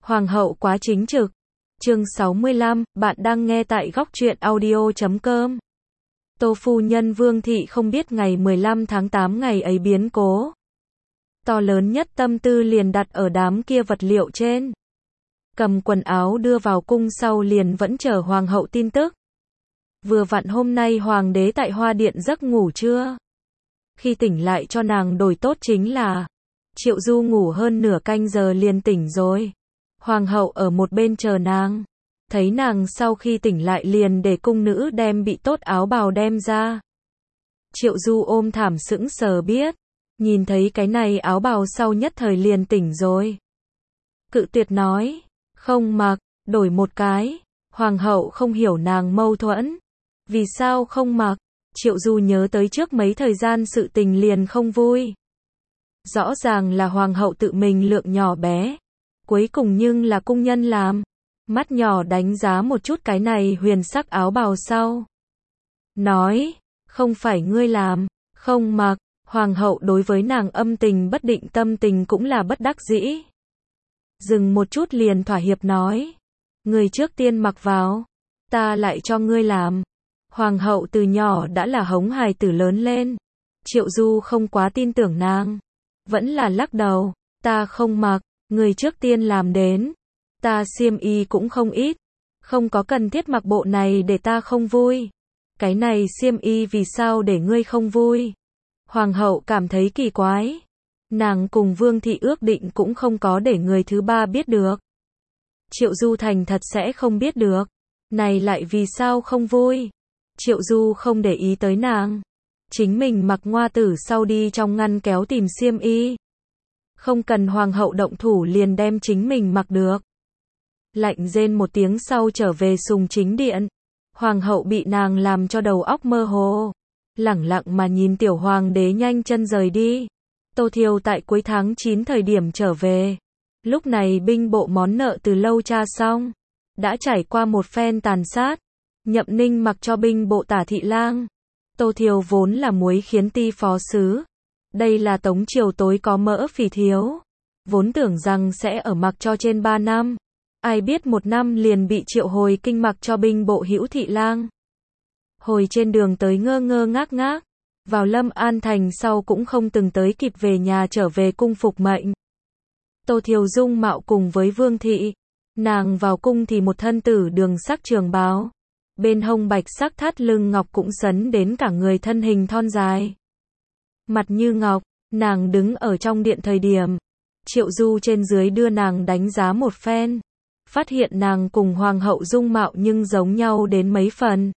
Hoàng hậu quá chính trực. Chương 65, bạn đang nghe tại góc truyện audio.com. Tô phu nhân Vương thị không biết ngày 15 tháng 8 ngày ấy biến cố. To lớn nhất tâm tư liền đặt ở đám kia vật liệu trên. Cầm quần áo đưa vào cung sau liền vẫn chờ hoàng hậu tin tức. Vừa vặn hôm nay hoàng đế tại Hoa Điện giấc ngủ trưa. Khi tỉnh lại cho nàng đổi tốt chính là Triệu Du ngủ hơn nửa canh giờ liền tỉnh rồi. Hoàng hậu ở một bên chờ nàng. Thấy nàng sau khi tỉnh lại liền để cung nữ đem bị tốt áo bào đem ra. Triệu Du ôm thảm sững sờ biết. Nhìn thấy cái này áo bào sau nhất thời liền tỉnh rồi. Cự tuyệt nói. Không mặc, đổi một cái. Hoàng hậu không hiểu nàng mâu thuẫn. Vì sao không mặc? Triệu Du nhớ tới trước mấy thời gian sự tình liền không vui. Rõ ràng là hoàng hậu tự mình lượng nhỏ bé. Cuối cùng nhưng là cung nhân làm. Mắt nhỏ đánh giá một chút cái này huyền sắc áo bào sau. Nói, không phải ngươi làm, không mặc. Hoàng hậu đối với nàng âm tình bất định tâm tình cũng là bất đắc dĩ. Dừng một chút liền thỏa hiệp nói. Ngươi trước tiên mặc vào, ta lại cho ngươi làm. Hoàng hậu từ nhỏ đã là hống hài tử lớn lên. Triệu Du không quá tin tưởng nàng. Vẫn là lắc đầu, ta không mặc, ngươi trước tiên làm đến. Ta xiêm y cũng không ít. Không có cần thiết mặc bộ này để ta không vui. Cái này xiêm y vì sao để ngươi không vui? Hoàng hậu cảm thấy kỳ quái. Nàng cùng Vương thị ước định cũng không có để người thứ ba biết được. Triệu Du thành thật sẽ không biết được. Này lại vì sao không vui? Triệu Du không để ý tới nàng. Chính mình mặc ngoa tử sau đi trong ngăn kéo tìm xiêm y. Không cần hoàng hậu động thủ liền đem chính mình mặc được. Lạnh rên một tiếng sau trở về sùng chính điện. Hoàng hậu bị nàng làm cho đầu óc mơ hồ. Lẳng lặng mà nhìn tiểu hoàng đế nhanh chân rời đi. Tô Thiều tại cuối tháng 9 thời điểm trở về. Lúc này binh bộ món nợ từ lâu tra xong. Đã trải qua một phen tàn sát. Nhậm Ninh mặc cho binh bộ tả thị lang. Tô Thiều vốn là muối khiến ti phó sứ. Đây là tống triều tối có mỡ phỉ thiếu. Vốn tưởng rằng sẽ ở mặc cho trên 3 năm. Ai biết 1 năm liền bị triệu hồi kinh mặc cho binh bộ hữu thị lang. Hồi trên đường tới ngơ ngơ ngác ngác. Vào Lâm An thành sau cũng không từng tới kịp về nhà trở về cung phục mệnh. Tô Thiều dung mạo cùng với Vương thị. Nàng vào cung thì một thân tử đường sắc trường bào. Bên hông bạch sắc thắt lưng ngọc cũng sấn đến cả người thân hình thon dài. Mặt như ngọc, nàng đứng ở trong điện thời điểm. Triệu Du trên dưới đưa nàng đánh giá một phen. Phát hiện nàng cùng hoàng hậu dung mạo nhưng giống nhau đến mấy phần.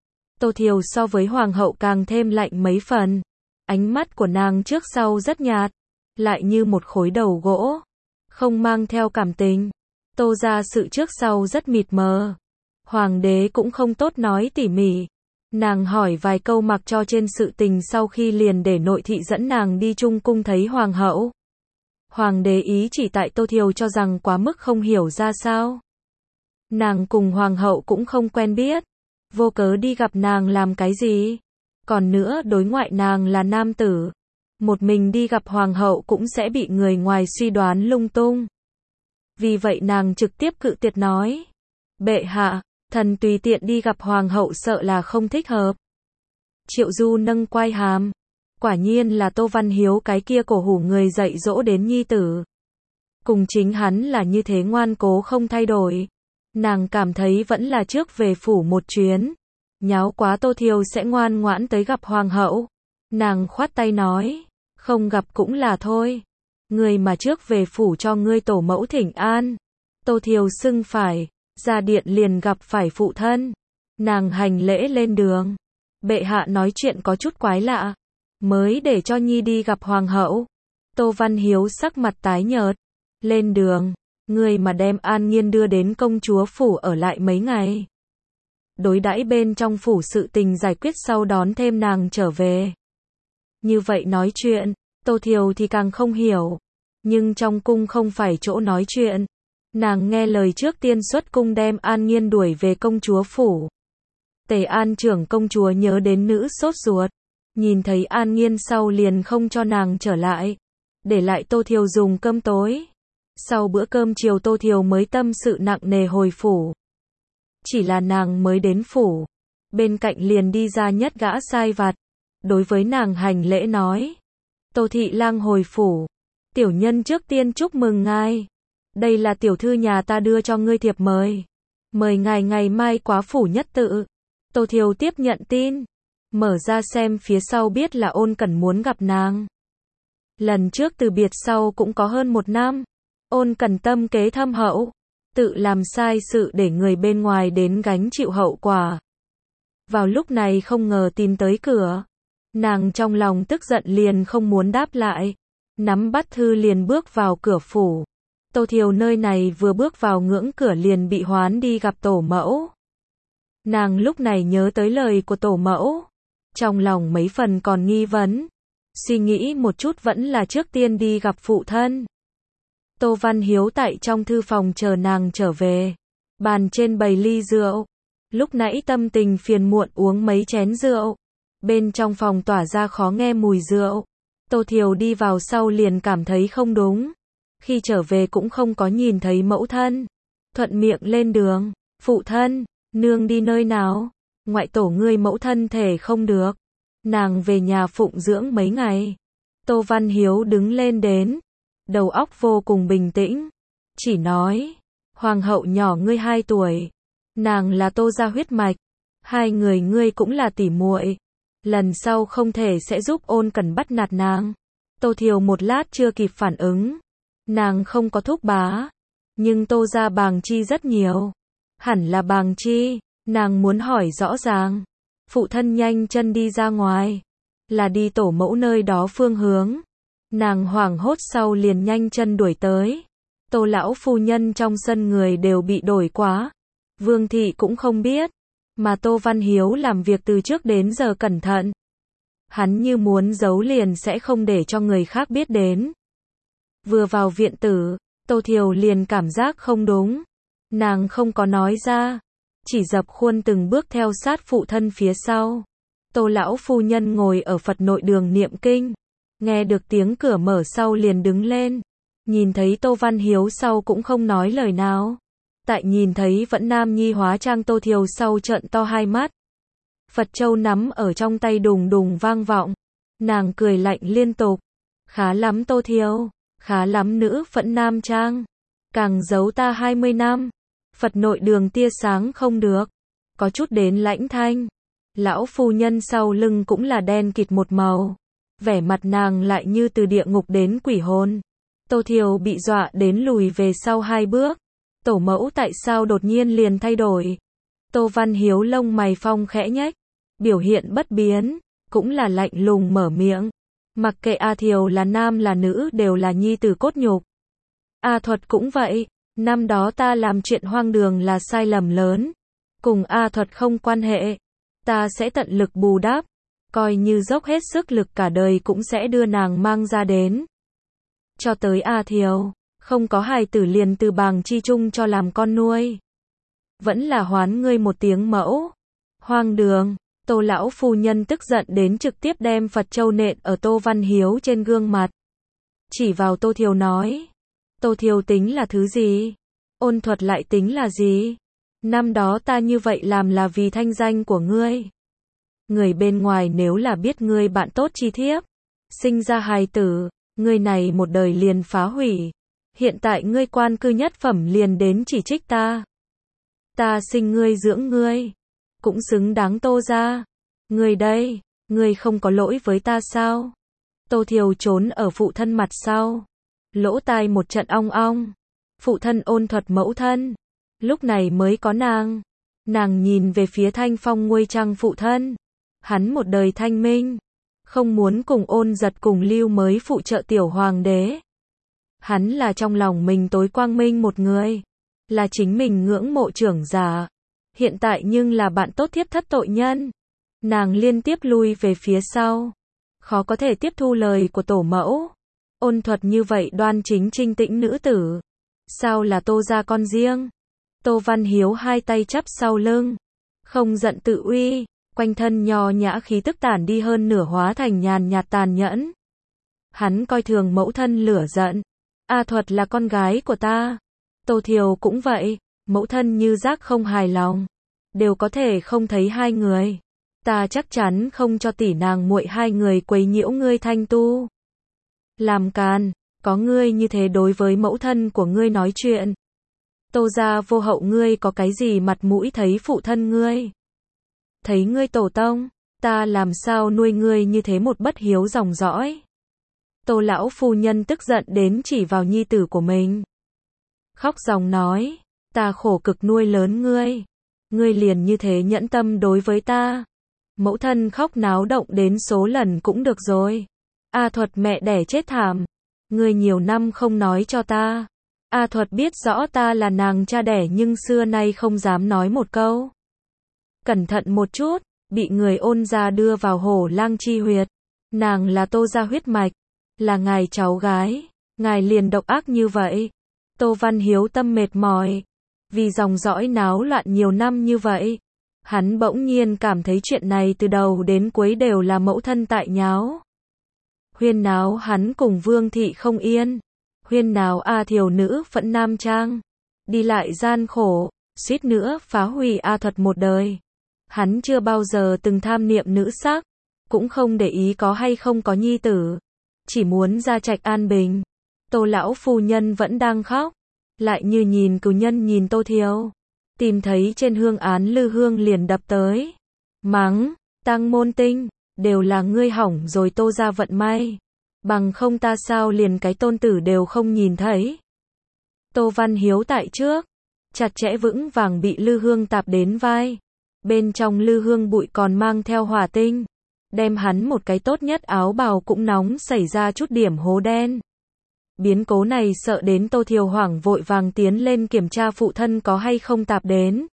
Tô Thiều so với hoàng hậu càng thêm lạnh mấy phần. Ánh mắt của nàng trước sau rất nhạt. Lại như một khối đầu gỗ. Không mang theo cảm tình. Tô ra sự trước sau rất mịt mờ. Hoàng đế cũng không tốt nói tỉ mỉ. Nàng hỏi vài câu mặc cho trên sự tình sau khi liền để nội thị dẫn nàng đi chung cung thấy hoàng hậu. Hoàng đế ý chỉ tại Tô Thiều cho rằng quá mức không hiểu ra sao. Nàng cùng hoàng hậu cũng không quen biết. Vô cớ đi gặp nàng làm cái gì? Còn nữa đối ngoại nàng là nam tử. Một mình đi gặp hoàng hậu cũng sẽ bị người ngoài suy đoán lung tung. Vì vậy nàng trực tiếp cự tuyệt nói. Bệ hạ, thần tùy tiện đi gặp hoàng hậu sợ là không thích hợp. Triệu Du nâng quai hàm. Quả nhiên là Tô Văn Hiếu cái kia cổ hủ người dạy dỗ đến nhi tử. Cùng chính hắn là như thế ngoan cố không thay đổi. Nàng cảm thấy vẫn là trước về phủ một chuyến. Nháo quá Tô Thiều sẽ ngoan ngoãn tới gặp hoàng hậu. Nàng khoát tay nói. Không gặp cũng là thôi. Người mà trước về phủ cho ngươi tổ mẫu thỉnh an. Tô Thiều xưng phải. Ra điện liền gặp phải phụ thân. Nàng hành lễ lên đường. Bệ hạ nói chuyện có chút quái lạ. Mới để cho nhi đi gặp hoàng hậu. Tô Văn Hiếu sắc mặt tái nhợt. Lên đường. Người mà đem An Nghiên đưa đến công chúa phủ ở lại mấy ngày. Đối đãi bên trong phủ sự tình giải quyết sau đón thêm nàng trở về. Như vậy nói chuyện, Tô Thiều thì càng không hiểu. Nhưng trong cung không phải chỗ nói chuyện. Nàng nghe lời trước tiên xuất cung đem An Nghiên đuổi về công chúa phủ. Tề An trưởng công chúa nhớ đến nữ sốt ruột. Nhìn thấy An Nghiên sau liền không cho nàng trở lại. Để lại Tô Thiều dùng cơm tối. Sau bữa cơm chiều Tô Thiều mới tâm sự nặng nề hồi phủ. Chỉ là nàng mới đến phủ, bên cạnh liền đi ra nhất gã sai vặt, đối với nàng hành lễ nói: Tô thị lang hồi phủ, tiểu nhân trước tiên chúc mừng ngài. Đây là tiểu thư nhà ta đưa cho ngươi thiệp mời, mời ngài ngày mai quá phủ nhất tự. Tô Thiều tiếp nhận tin, mở ra xem phía sau biết là Ôn Cẩn muốn gặp nàng. Lần trước từ biệt sau cũng có hơn 1 năm, Ôn Cẩn tâm kế thâm hậu, tự làm sai sự để người bên ngoài đến gánh chịu hậu quả. Vào lúc này không ngờ tìm tới cửa, nàng trong lòng tức giận liền không muốn đáp lại, nắm bắt thư liền bước vào cửa phủ. Tô Thiều nơi này vừa bước vào ngưỡng cửa liền bị hoán đi gặp tổ mẫu. Nàng lúc này nhớ tới lời của tổ mẫu, trong lòng mấy phần còn nghi vấn, suy nghĩ một chút vẫn là trước tiên đi gặp phụ thân. Tô Văn Hiếu tại trong thư phòng chờ nàng trở về, bàn trên bày ly rượu, lúc nãy tâm tình phiền muộn uống mấy chén rượu, bên trong phòng tỏa ra khó nghe mùi rượu. Tô Thiều đi vào sau liền cảm thấy không đúng, khi trở về cũng không có nhìn thấy mẫu thân, thuận miệng lên đường: Phụ thân, nương đi nơi nào? Ngoại tổ ngươi mẫu thân thể không được, nàng về nhà phụng dưỡng mấy ngày. Tô Văn Hiếu đứng lên đến, đầu óc vô cùng bình tĩnh, chỉ nói: Hoàng hậu nhỏ ngươi 2 tuổi, nàng là Tô gia huyết mạch, 2 người ngươi cũng là tỉ muội, lần sau không thể sẽ giúp Ôn Cẩn bắt nạt nàng. Tô Thiều một lát chưa kịp phản ứng, nàng không có thúc bá, nhưng Tô gia bàng chi rất nhiều, hẳn là bàng chi, nàng muốn hỏi rõ ràng. Phụ thân nhanh chân đi ra ngoài, là đi tổ mẫu nơi đó phương hướng. Nàng hoảng hốt sau liền nhanh chân đuổi tới. Tô lão phu nhân trong sân người đều bị đổi quá, Vương thị cũng không biết, mà Tô Văn Hiếu làm việc từ trước đến giờ cẩn thận. Hắn như muốn giấu liền sẽ không để cho người khác biết đến. Vừa vào viện tử, Tô Thiều liền cảm giác không đúng. Nàng không có nói ra, chỉ dập khuôn từng bước theo sát phụ thân phía sau. Tô lão phu nhân ngồi ở Phật nội đường niệm kinh, nghe được tiếng cửa mở sau liền đứng lên, nhìn thấy Tô Văn Hiếu sau cũng không nói lời nào. Tại nhìn thấy vẫn nam nhi hóa trang Tô Thiều sau trợn to 2 mắt. Phật châu nắm ở trong tay đùng đùng vang vọng, nàng cười lạnh liên tục: Khá lắm Tô Thiều, khá lắm nữ phẫn nam trang, càng giấu ta 20 năm. Phật nội đường tia sáng không được, có chút đến lãnh thanh. Lão phu nhân sau lưng cũng là đen kịt một màu, vẻ mặt nàng lại như từ địa ngục đến quỷ hồn. Tô Thiều bị dọa đến lùi về sau 2 bước. Tổ mẫu tại sao đột nhiên liền thay đổi? Tô Văn Hiếu lông mày phong khẽ nhếch, biểu hiện bất biến, cũng là lạnh lùng mở miệng: Mặc kệ A Thiều là nam là nữ đều là nhi tử cốt nhục. A Thuật cũng vậy, năm đó ta làm chuyện hoang đường là sai lầm lớn, cùng A Thuật không quan hệ, ta sẽ tận lực bù đắp, coi như dốc hết sức lực cả đời cũng sẽ đưa nàng mang ra đến. Cho tới A Thiều, không có hài tử liền từ bàng chi chung cho làm con nuôi. Vẫn là hoán ngươi một tiếng mẫu. Hoang đường. Tô lão phu nhân tức giận đến trực tiếp đem Phật châu nện ở Tô Văn Hiếu trên gương mặt. Chỉ vào Tô Thiều nói: Tô Thiều tính là thứ gì? Ôn Thuật lại tính là gì? Năm đó ta như vậy làm là vì thanh danh của ngươi. Người bên ngoài nếu là biết ngươi bạn tốt chi thiếp, sinh ra hài tử, ngươi này một đời liền phá hủy. Hiện tại ngươi quan cư nhất phẩm liền đến chỉ trích ta. Ta sinh ngươi dưỡng ngươi, cũng xứng đáng Tô gia. Ngươi đây, ngươi không có lỗi với ta sao? Tô Thiều trốn ở phụ thân mặt sau, lỗ tai một trận ong ong. Phụ thân Ôn Thuật mẫu thân, lúc này mới có nàng. Nàng nhìn về phía Thanh Phong nguôi trăng phụ thân, hắn một đời thanh minh, không muốn cùng Ôn Giật cùng Lưu mới phụ trợ tiểu hoàng đế. Hắn là trong lòng mình tối quang minh một người, là chính mình ngưỡng mộ trưởng giả. Hiện tại nhưng là bạn tốt thiếp thất tội nhân. Nàng liên tiếp lui về phía sau, khó có thể tiếp thu lời của tổ mẫu. Ôn Thuật như vậy đoan chính trinh tĩnh nữ tử, sao là Tô gia con riêng? Tô Văn Hiếu 2 tay chắp sau lưng, không giận tự uy, quanh thân nho nhã khí tức tản đi hơn nửa hóa thành nhàn nhạt tàn nhẫn. Hắn coi thường mẫu thân lửa giận. A Thuật là con gái của ta. Tô Thiều cũng vậy, mẫu thân như giác không hài lòng, đều có thể không thấy hai người. Ta chắc chắn không cho tỷ nàng muội hai người quấy nhiễu ngươi thanh tu. Làm càn, có ngươi như thế đối với mẫu thân của ngươi nói chuyện. Tô gia vô hậu ngươi có cái gì mặt mũi thấy phụ thân ngươi. Thấy ngươi tổ tông, ta làm sao nuôi ngươi như thế một bất hiếu dòng dõi. Tô lão phu nhân tức giận đến chỉ vào nhi tử của mình. Khóc ròng nói, ta khổ cực nuôi lớn ngươi. Ngươi liền như thế nhẫn tâm đối với ta. Mẫu thân khóc náo động đến số lần cũng được rồi. A Thuật mẹ đẻ chết thảm. Ngươi nhiều năm không nói cho ta. A Thuật biết rõ ta là nàng cha đẻ nhưng xưa nay không dám nói một câu. Cẩn thận một chút, bị người ôn gia đưa vào hổ lang chi huyệt. Nàng là Tô gia huyết mạch, là ngài cháu gái, ngài liền độc ác như vậy. Tô Văn Hiếu tâm mệt mỏi, vì dòng dõi náo loạn nhiều năm như vậy. Hắn bỗng nhiên cảm thấy chuyện này từ đầu đến cuối đều là mẫu thân tại nháo. Huyên náo hắn cùng Vương thị không yên. Huyên náo A Thiều nữ phẫn nam trang. Đi lại gian khổ, suýt nữa phá hủy A Thuật một đời. Hắn chưa bao giờ từng tham niệm nữ sắc, cũng không để ý có hay không có nhi tử. Chỉ muốn gia trạch an bình. Tô lão phu nhân vẫn đang khóc. Lại như nhìn cừu nhân nhìn Tô Thiều. Tìm thấy trên hương án lư hương liền đập tới. Mắng, Tăng Môn Tinh, đều là ngươi hỏng rồi Tô gia vận may. Bằng không ta sao liền cái tôn tử đều không nhìn thấy. Tô Văn Hiếu tại trước, chặt chẽ vững vàng bị lư hương tạp đến vai. Bên trong lư hương bụi còn mang theo hỏa tinh. Đem hắn một cái tốt nhất áo bào cũng nóng xảy ra chút điểm hố đen. Biến cố này sợ đến Tô Thiều hoảng vội vàng tiến lên kiểm tra phụ thân có hay không tạp đến.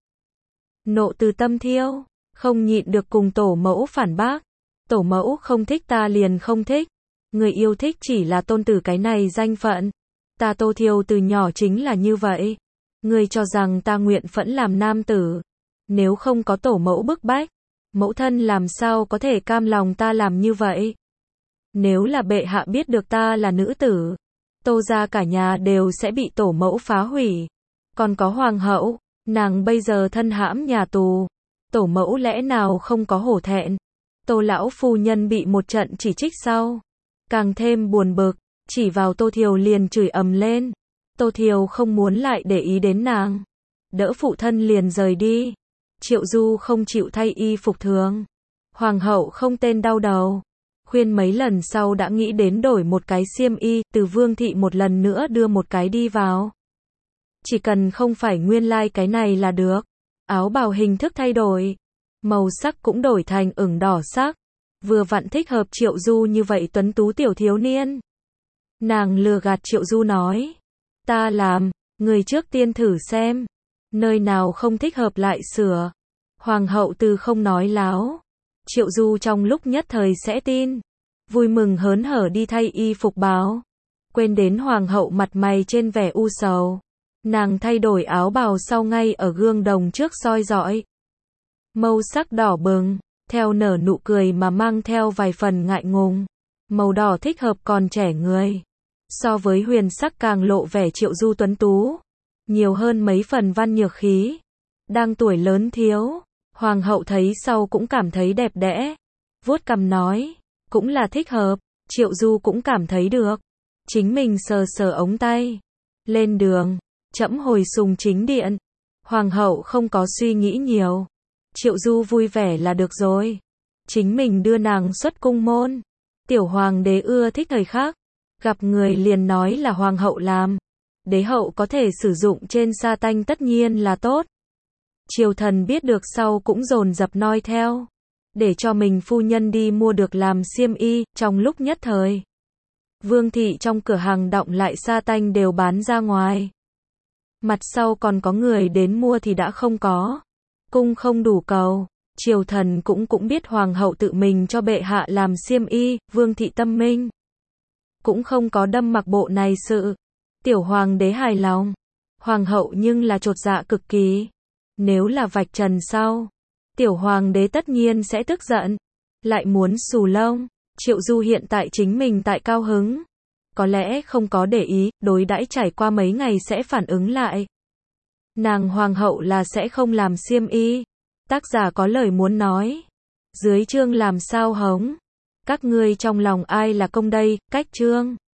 Nộ từ tâm thiêu, không nhịn được cùng tổ mẫu phản bác. Tổ mẫu không thích ta liền không thích. Người yêu thích chỉ là tôn tử cái này danh phận. Ta Tô Thiều từ nhỏ chính là như vậy. Người cho rằng ta nguyện phẫn làm nam tử. Nếu không có tổ mẫu bức bách, mẫu thân làm sao có thể cam lòng ta làm như vậy. Nếu là bệ hạ biết được ta là nữ tử, Tô gia cả nhà đều sẽ bị tổ mẫu phá hủy. Còn có hoàng hậu, nàng bây giờ thân hãm nhà tù. Tổ mẫu lẽ nào không có hổ thẹn. Tô lão phu nhân bị một trận chỉ trích sau, càng thêm buồn bực, chỉ vào Tô Thiều liền chửi ầm lên. Tô Thiều không muốn lại để ý đến nàng, đỡ phụ thân liền rời đi. Triệu Du không chịu thay y phục thường. Hoàng hậu không tên đau đầu. Khuyên mấy lần sau đã nghĩ đến đổi một cái xiêm y, từ Vương thị một lần nữa đưa một cái đi vào. Chỉ cần không phải nguyên lai cái này là được. Áo bào hình thức thay đổi, màu sắc cũng đổi thành ửng đỏ sắc. Vừa vặn thích hợp Triệu Du như vậy tuấn tú tiểu thiếu niên. Nàng lừa gạt Triệu Du nói. Ta làm, người trước tiên thử xem. Nơi nào không thích hợp lại sửa. Hoàng hậu từ không nói láo. Triệu Du trong lúc nhất thời sẽ tin. Vui mừng hớn hở đi thay y phục báo. Quên đến hoàng hậu mặt mày trên vẻ u sầu. Nàng thay đổi áo bào sau ngay ở gương đồng trước soi dọi. Màu sắc đỏ bừng, theo nở nụ cười mà mang theo vài phần ngại ngùng. Màu đỏ thích hợp còn trẻ người. So với huyền sắc càng lộ vẻ Triệu Du tuấn tú. Nhiều hơn mấy phần văn nhược khí. Đang tuổi lớn thiếu. Hoàng hậu thấy sau cũng cảm thấy đẹp đẽ. Vuốt cằm nói. Cũng là thích hợp. Triệu Du cũng cảm thấy được. Chính mình sờ sờ ống tay. Lên đường. Trẫm hồi sùng chính điện. Hoàng hậu không có suy nghĩ nhiều. Triệu Du vui vẻ là được rồi. Chính mình đưa nàng xuất cung môn. Tiểu hoàng đế ưa thích thời khắc. Gặp người liền nói là hoàng hậu làm. Đế hậu có thể sử dụng trên sa tanh tất nhiên là tốt. Triều thần biết được sau cũng dồn dập noi theo. Để cho mình phu nhân đi mua được làm xiêm y, trong lúc nhất thời. Vương thị trong cửa hàng đọng lại sa tanh đều bán ra ngoài. Mặt sau còn có người đến mua thì đã không có. Cung không đủ cầu. Triều thần cũng biết hoàng hậu tự mình cho bệ hạ làm xiêm y, Vương thị tâm minh. Cũng không có đâm mặc bộ này sự. Tiểu hoàng đế hài lòng. Hoàng hậu nhưng là chột dạ cực kỳ. Nếu là vạch trần sau, tiểu hoàng đế tất nhiên sẽ tức giận. Lại muốn xù lông. Triệu Du hiện tại chính mình tại cao hứng. có lẽ không có để ý, đối đãi trải qua mấy ngày sẽ phản ứng lại. Nàng hoàng hậu là sẽ không làm xiêm y. Tác giả có lời muốn nói. Dưới chương làm sao hống? Các ngươi trong lòng ai là công đây, cách chương.